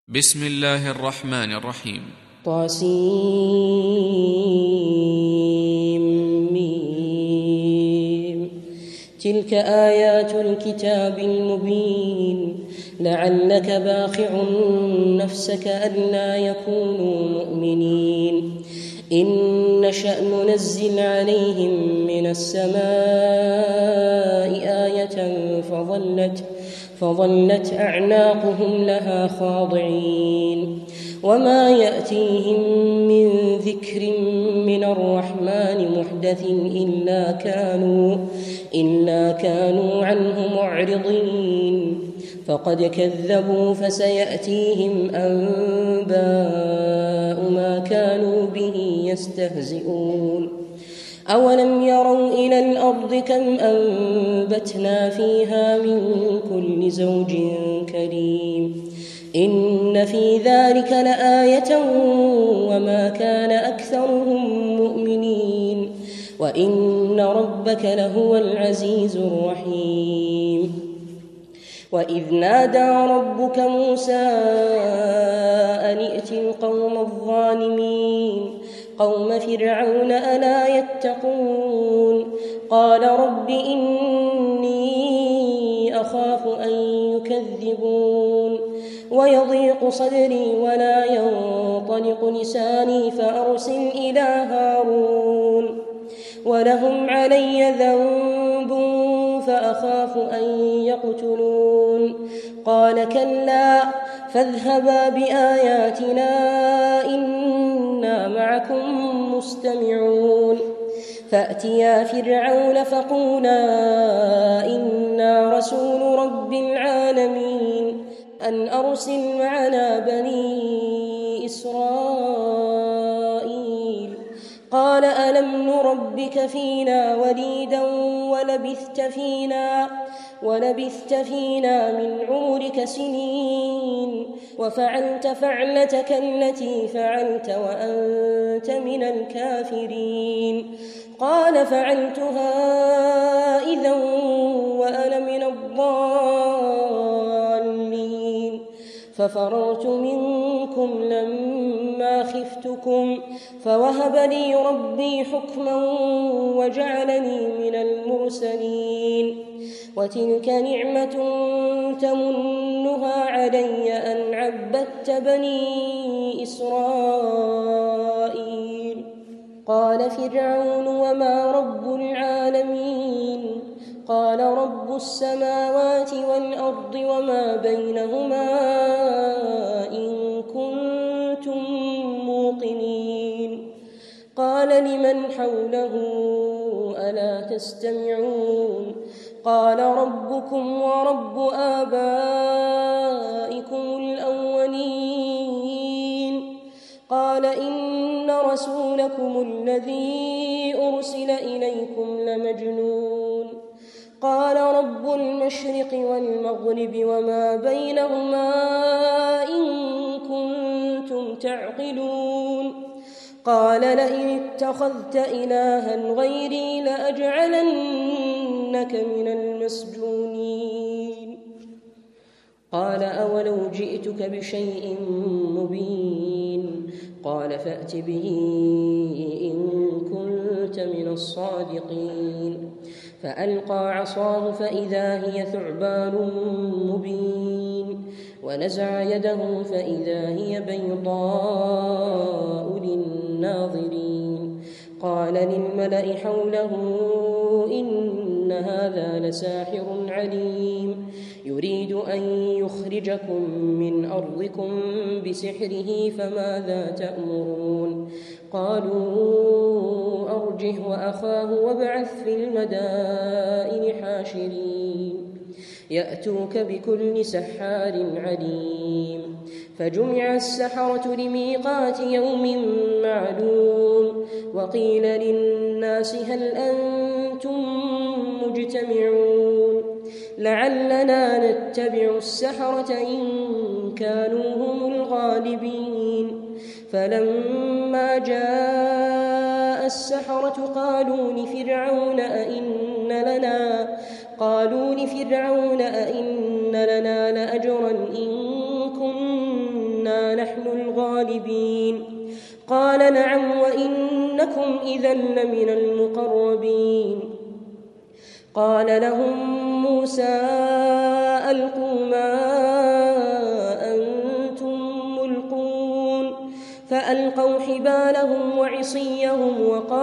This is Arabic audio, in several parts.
بسم الله الرحمن الرحيم. طاسيم. تلك آيات الكتاب المبين لعلك باخع نفسك ألا يكونوا مؤمنين إن نشأ ننزل عليهم من السماء آية فظلت أعناقهم لها خاضعين وما يأتيهم من ذكر من الرحمن محدث إلا كانوا عنه معرضين فقد كذبوا فسيأتيهم أنباء ما كانوا به يستهزئون أولم يروا إلى الأرض كم أنبتنا فيها من كل زوج كريم إن في ذلك لآية وما كان أكثرهم مؤمنين وإن ربك لهو العزيز الرحيم وإذ نادى ربك موسى أن ائت القوم الظالمين قوم فرعون ألا يتقون قال رب إني أخاف أن يكذبون ويضيق صدري ولا ينطلق لساني فأرسل إلى هارون ولهم علي ذنب فأخاف أن يقتلون قال كلا فاذهبا بآياتنا إنا معكم مستمعون فأتيا فرعون فقولا إنا رسول رب العالمين أن أرسل معنا بني إسرائيل قال ألم نربك فينا وليدا ولبثت فينا من عمرك سنين وفعلت فعلتك التي فعلت وأنت من الكافرين قال فعلتها إذا وأنا من الضالين ففررت منكم لما خفتكم فوهب لي ربي حكما وجعلني من المرسلين وتلك نعمة تمنها علي أن عبدت بني إسرائيل قال فرعون وما رب العالمين قال رب السماوات والأرض وما بينهما إن كنتم موقنين قال لمن حوله ألا تستمعون قال ربكم ورب آبائكم الأولين قال إن رسولكم الذي أرسل إليكم لمجنون قال رب المشرق والمغرب وما بينهما إن كنتم تعقلون قال لئن اتخذت إلها غيري لأجعلنك من المسجونين قال أولو جئتك بشيء مبين قال فأت به إن كنت من الصادقين فألقى عصاه فإذا هي ثعبان مبين ونزع يده فإذا هي بيضاء للناظرين قال للملأ حوله إن هذا لساحر عليم يريد أن يخرجكم من أرضكم بسحره فماذا تأمرون قالوا أرجه وأخاه وابعث في المدائن حاشرين يأتوك بكل سحار عليم فجمع السحرة لميقات يوم معلوم وقيل للناس هل أنتم مجتمعون لعلنا نتبع السحرة إن كانوا هم الغالبين فلما جاء السحرة قالوا لفرعون أئن لنا لأجرا إن كنا إنا نحن الغالبين. قال نعم وإنكم إذا لمن المقربين. قال لهم موسى ألقوا ما أنتم ملقون فألقوا حبالهم وعصيهم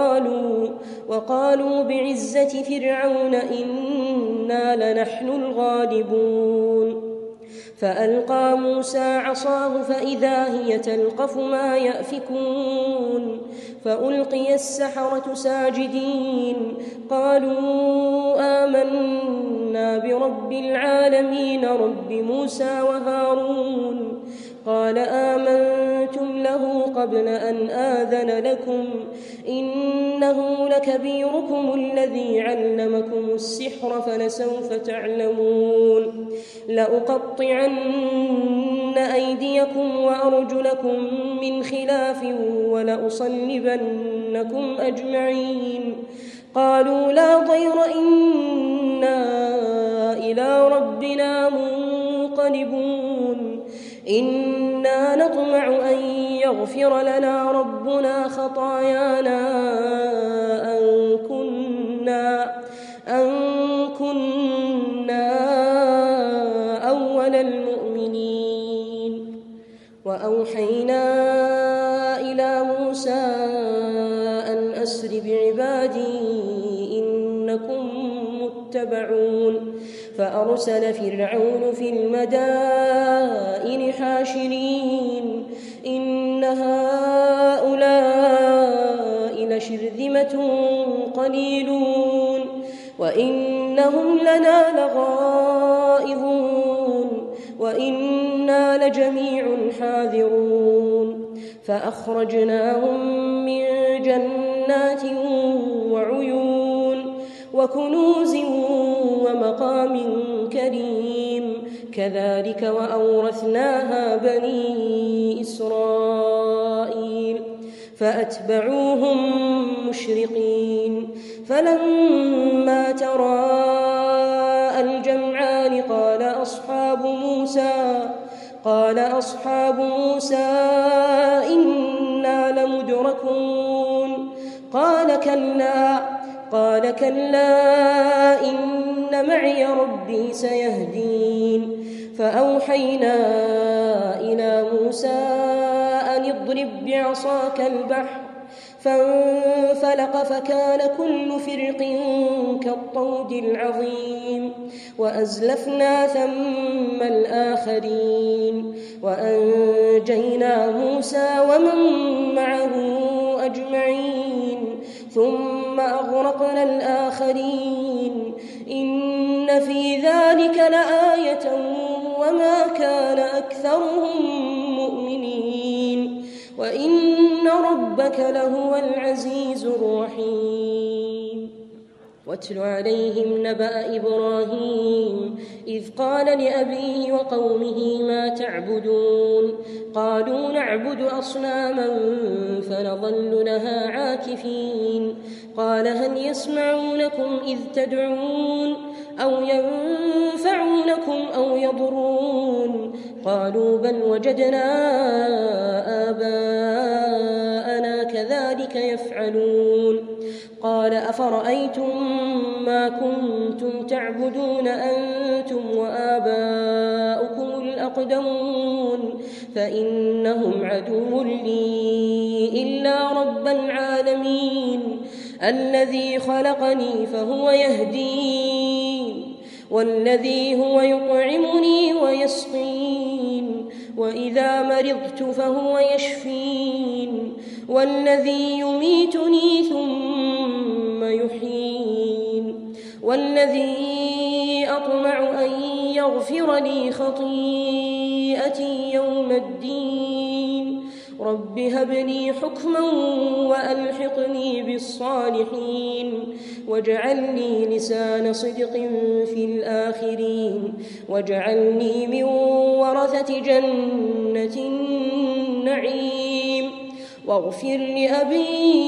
وقالوا بعزة فرعون إنا لنحن الغالبون. فألقى موسى عصاه فإذا هي تلقف ما يأفكون فألقي السحرة ساجدين قالوا آمنا برب العالمين رب موسى وهارون. قال آمنتم له قبل أن آذن لكم إنه لكبيركم الذي علمكم السحر فلسوف تعلمون لأقطعن أيديكم وأرجلكم من خلاف ولأصلبنكم أجمعين. قالوا لا ضير إنا إلى ربنا منقلبون. إنا نطمع أن يغفر لنا ربنا خطايانا أن كنا أول المؤمنين. وأوحينا إلى موسى أن أسر بعبادي إنكم متبعون. فأرسل فرعون في المدائن حاشرين إن هؤلاء لشرذمة قليلون وإنهم لنا لغائظون وإنا لجميع حاذرون. فأخرجناهم من جنات وعيون وكنوز ومقام كريم كذلك وأورثناها بني إسرائيل. فأتبعوهم مشرقين. فلما تراءى الجمعان قال أصحاب موسى إنا لمدركون. قال كلا إن معي ربي سيهدين. فأوحينا إلى موسى أن اضرب بعصاك البحر فانفلق فكان كل فرق كالطود العظيم. وأزلفنا ثم الآخرين وأنجينا موسى ومن معه أجمعين ثم أغرقنا الآخرين. إن في ذلك لآية وما كان أكثرهم مؤمنين وإن ربك لهو العزيز الرحيم. واتل عليهم نبأ إبراهيم إذ قال لأبيه وقومه ما تعبدون. قالوا نعبد أصناما فنظل لها عاكفين. قال هل يسمعونكم إذ تدعون أو ينفعونكم أو يضرون. قالوا بل وجدنا آباءنا كذلك يفعلون. قال أفرأيتم ما كنتم تعبدون أنتم وآباؤكم الأقدمون فإنهم عدو لي إلا رب العالمين الذي خلقني فهو يهدين والذي هو يطعمني ويسقين وإذا مرضت فهو يشفين والذي يميتني ثم يحيين والذي أطمع أن يغفر لي خطيئتي يوم الدين. رب هب لي حكما وألحقني بالصالحين واجعلني لسان صدق في الآخرين واجعلني من ورثة جنة النعيم. واغفر لأبي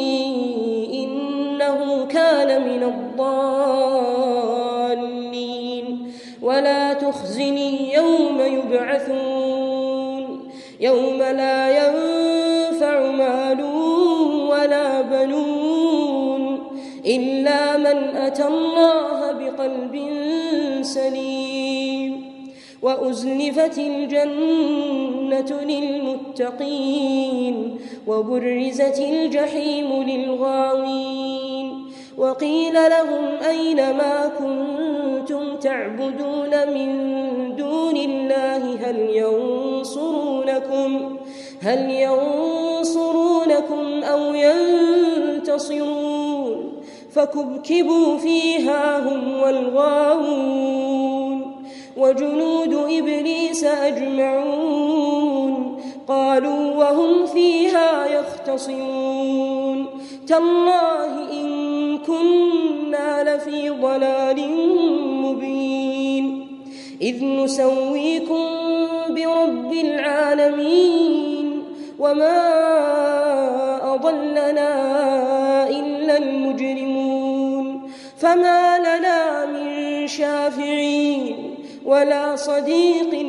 إنه كان من الضالين ولا تخزني يوم يبعثون يوم لا ينفع مال ولا بنون إلا من أتى الله بقلب سليم وأزلفت الجنة للمتقين وبرزت الجحيم للغاوين وقيل لهم أين ما كنتم تعبدون من دون الله هل ينصرونكم أو ينتصرون فكبكبوا فيها هم والغاوون وجنود إبليس أجمعون قالوا وهم فيها يختصمون تالله إن كنا لفي ضلال مبين إذ نسويكم برب العالمين وما أضلنا إلا المجرمون فما لنا من شافعين ولا صديق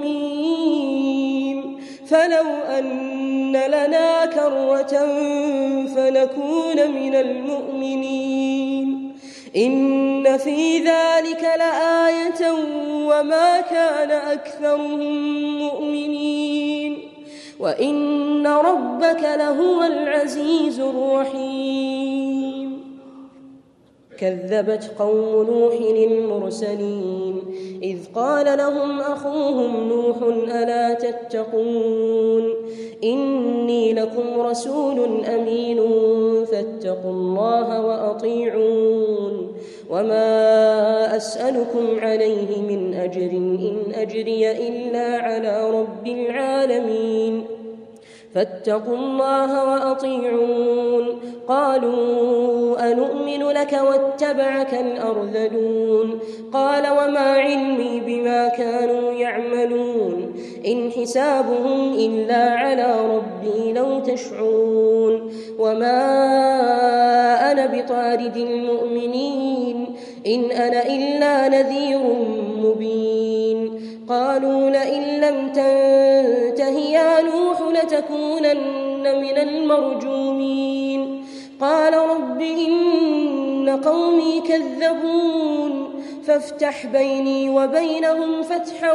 حميم فلو أن لنا كرة فنكون من المؤمنين إن في ذلك لآية وما كان أكثرهم مؤمنين وإن ربك لهو العزيز الرحيم كذبت قوم نوح المرسلين إذ قال لهم أخوهم نوح ألا تتقون إني لكم رسول أمين فاتقوا الله وأطيعون وما أسألكم عليه من أجر إن أجري إلا على رب العالمين فاتقوا الله وأطيعون قالوا أنؤمن لك واتبعك الأرذلون قال وما علمي بما كانوا يعملون إن حسابهم إلا على ربي لو تشعرون وما أنا بطارد المؤمنين إن أنا إلا نذير مبين قالوا لئن لم تنته يا نوح لتكونن من المرجومين قال رب إن قومي كذبون فافتح بيني وبينهم فتحا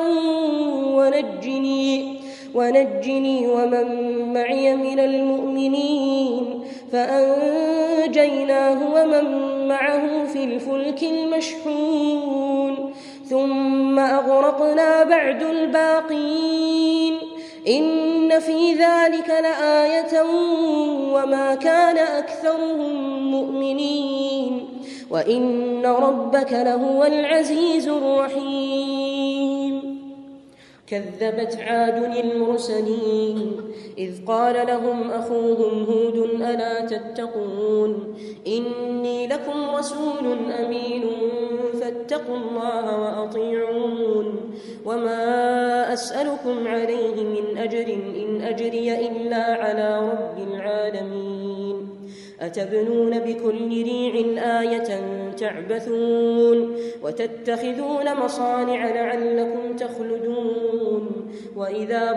ونجني ومن معي من المؤمنين فأنجيناه ومن معه في الفلك المشحون ثم أغرقنا بعد الباقين إن في ذلك لآية وما كان أكثرهم مؤمنين وإن ربك لهو العزيز الرحيم كذبت عاد المرسلين إذ قال لهم أخوهم هود ألا تتقون إني لكم رسول أمين فاتقوا الله وأطيعون وما أسألكم عليه من أجر إن أجري إلا على رب العالمين أتبنون بكل ريع آية تعبثون وتتخذون مصانع لعلكم تخلدون وإذا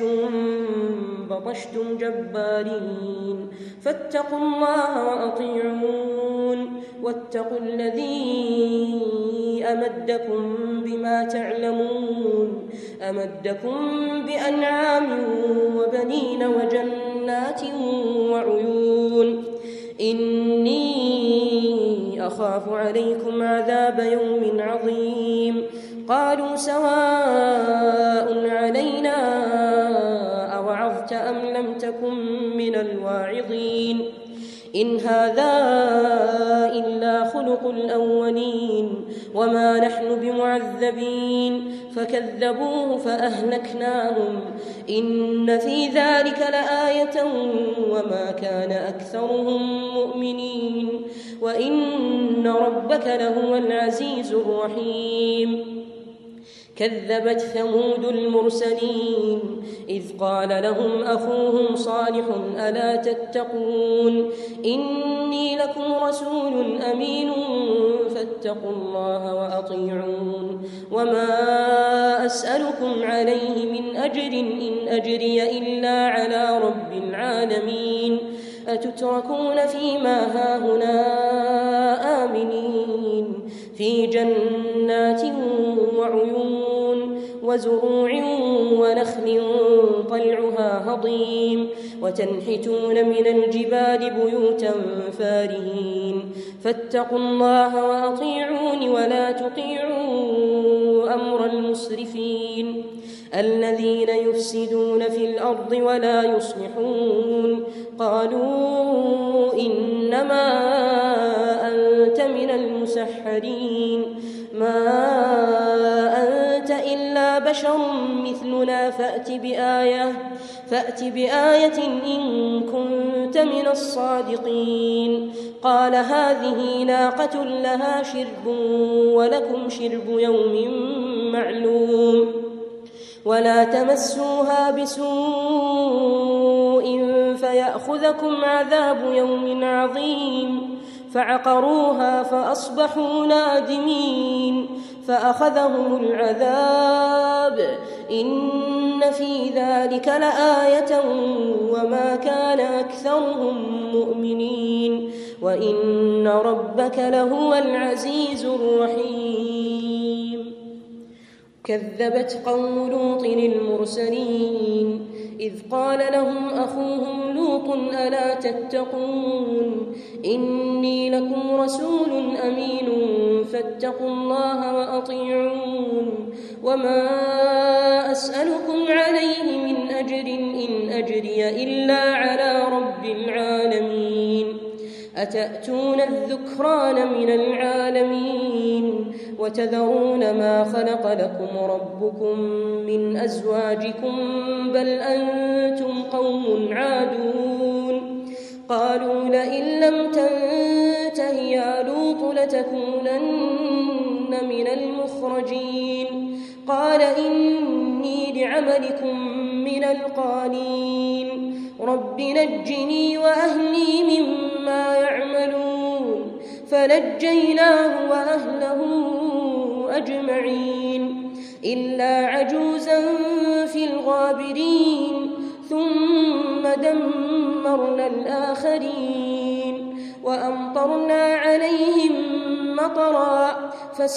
بطشتم جبارين فاتقوا الله وأطيعون واتقوا الذي أمدكم بما تعلمون أمدكم بأنعام وبنين وجنات وعيون إني أخاف عليكم عذاب يوم عظيم قالوا سواء علينا أوعظت أم لم تكن من الواعظين إن هذا إلا خلق الأولين وما نحن بمعذبين فكذبوه فأهلكناهم إن في ذلك لآية وما كان أكثرهم مؤمنين وإن ربك لهو العزيز الرحيم كذبت ثمود المرسلين إذ قال لهم أخوهم صالح ألا تتقون إني لكم رسول أمين فاتقوا الله وأطيعون وما أسألكم عليه من أجر إن أجري إلا على رب العالمين أتتركون فيما هاهنا آمنين في جنات وعيون وزروع ونخل طلعها هضيم وتنحتون من الجبال بيوتا فارهين فاتقوا الله وأطيعون ولا تطيعوا أمر المسرفين الذين يفسدون في الأرض ولا يصلحون قالوا إنما أنت من المسحرين ما أنت إلا بشر مثلنا فأت بآية إن كنت من الصادقين قال هذه ناقة لها شرب ولكم شرب يوم معلوم ولا تمسوها بسوء فيأخذكم عذاب يوم عظيم فعقروها فأصبحوا نادمين فأخذهم العذاب إن في ذلك لآية وما كان أكثرهم مؤمنين وإن ربك لهو العزيز الرحيم كذبت قوم لوط المرسلين إذ قال لهم أخوهم لوط ألا تتقون إني لكم رسول أمين فاتقوا الله وأطيعون وما أسألكم عليه من أجر إن أجري إلا على رب العالمين أتأتون الذكران من العالمين وتذرون ما خلق لكم ربكم من أزواجكم بل أنتم قوم عادون قالوا لئن لم تنته يا لوط لتكونن من المخرجين قال إني لعملكم من القالين رب نجني وأهلي مما يعملون فنجيناه وأهله أجمعين إلا عجوزا في الغابرين ثم دمرنا الآخرين وأمطرنا عليهم مطرا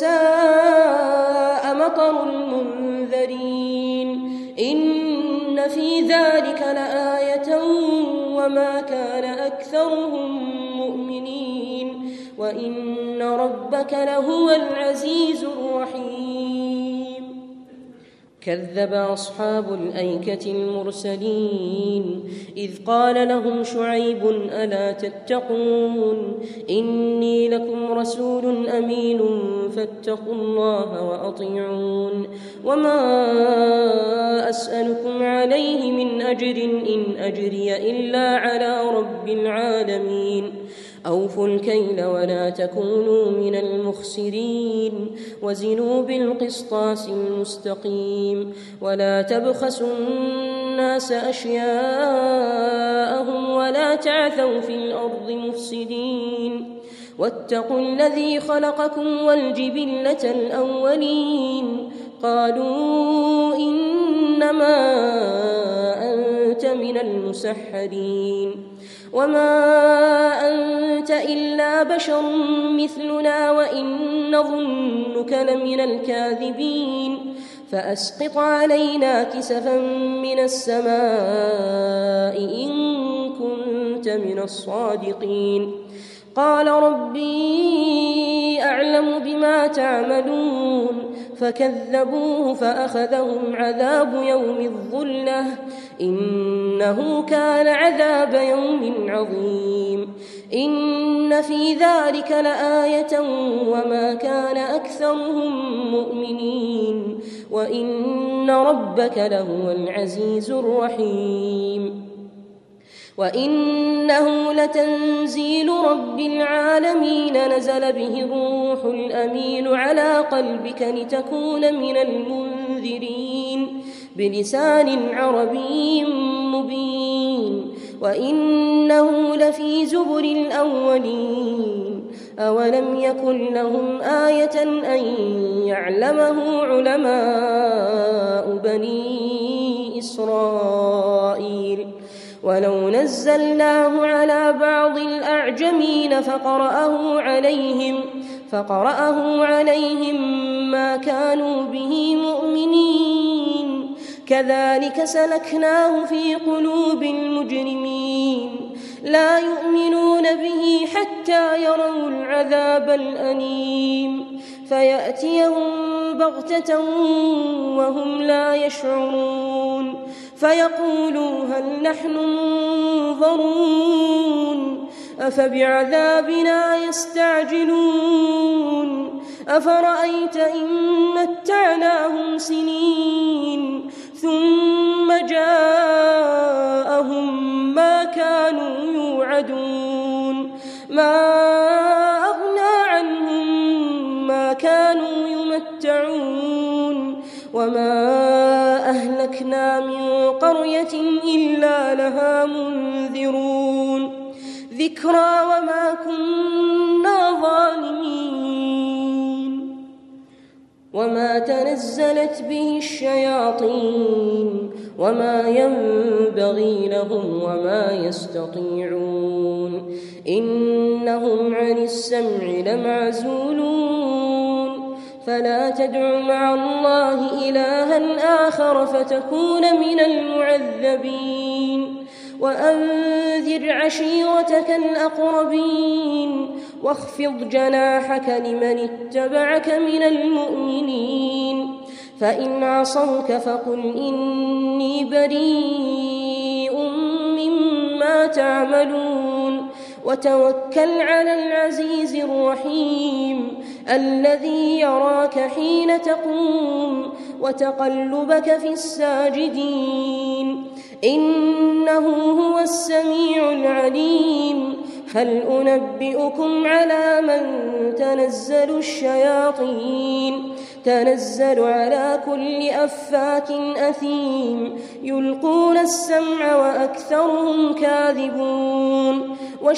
فساء مطر المنذرين إن في ذلك لآية وما كان أكثرهم مؤمنين وإن ربك لهو العزيز الرحيم كذب أصحاب الأيكة المرسلين إذ قال لهم شعيب ألا تتقون إني لكم رسول أمين فاتقوا الله وأطيعون وما أسألكم عليه من أجر إن أجري إلا على رب العالمين أوفوا الكيل ولا تكونوا من المخسرين وزنوا بالقسطاس المستقيم ولا تبخسوا الناس أشياءهم ولا تعثوا في الأرض مفسدين واتقوا الذي خلقكم والجبلة الأولين قالوا إنما أنت من المسحرين وما أنت إلا بشر مثلنا وإن نظنك لمن الكاذبين فأسقط علينا كسفا من السماء إن كنت من الصادقين قال ربي أعلم بما تعملون فكذبوه فأخذهم عذاب يوم الظلة إنه كان عذاب يوم عظيم إن في ذلك لآية وما كان أكثرهم مؤمنين وإن ربك لهو العزيز الرحيم وإنه لتنزيل رب العالمين نزل به الروح الأمين على قلبك لتكون من المنذرين بلسان عربي مبين وإنه لفي زبر الأولين أولم يكن لهم آية أن يعلمه علماء بني إسرائيل ولو نزلناه على بعض الأعجمين فقرأه عليهم ما كانوا به مؤمنين كذلك سلكناه في قلوب المجرمين لا يؤمنون به حتى يروا العذاب الأليم فيأتيهم بغتة وهم لا يشعرون فيقولوا هل نحن منظرون أفبعذابنا يستعجلون أفرأيت إن متعناهم سنين ثم جاءهم ما كانوا يوعدون ما أغنى عنهم ما كانوا يمتعون وما أهلكنا من قرية إلا لها منذرون ذكرى وما كنا ظالمين وما تنزلت به الشياطين وما ينبغي لهم وما يستطيعون إنهم عن السمع لمعزولون فلا تدع مع الله إلها آخر فتكون من المعذبين وأنذر عشيرتك الأقربين واخفض جناحك لمن اتبعك من المؤمنين فإن عصوك فقل إني بريء مما تعملون وتوكل على العزيز الرحيم الذي يراك حين تقوم وتقلبك في الساجدين إنه هو السميع العليم هل أنبئكم على من تنزل الشياطين تنزل على كل أفاك أثيم يلقون السمع وأكثرهم كاذبون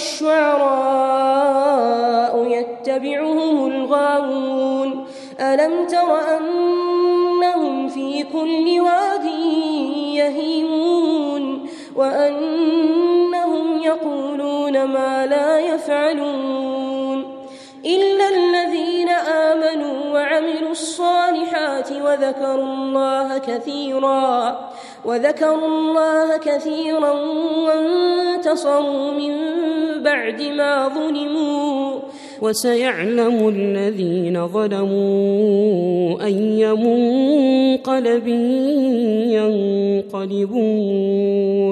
والشعراء يتبعهم الغاوون ألم تر أنهم في كل واد يهيمون وأنهم يقولون ما لا يفعلون إلا الذين آمنوا وعملوا الصالحات وذكروا الله كثيرا وانتصروا من بعد ما ظلموا وسيعلم الذين ظلموا أي منقلب ينقلبون